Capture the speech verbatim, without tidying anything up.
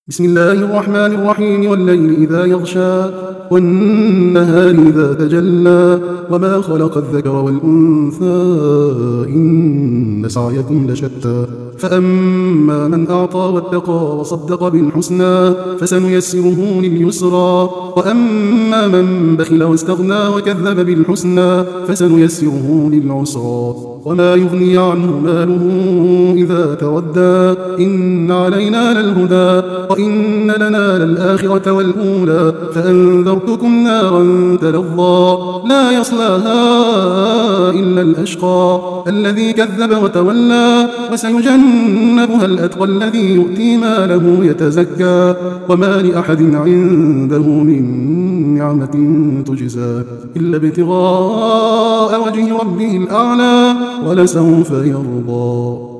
بسم الله الرحمن الرحيم والليل إذا يغشى والنهار إذا تجلى وما خلق الذكر والأنثى إن سعيكم لشتى فأما من أعطى واتقى وصدق بالحسنى فسنيسره لليسرى وأما من بخل واستغنى وكذب بالحسنى فسنيسره للعسرى وما يغني عنه ماله إذا تردى إن علينا للهدى وإن لنا للآخرة والأولى فأنذرتكم نارا تلظى لا يصلاها إلا الأشقى الذي كذب وتولى وسيجنبها الأتقى الذي يؤتي ماله يتزكى وما لأحد عنده من نعمة تجزى إلا ابتغاء وجه ربه الأعلى ولسوف يرضى.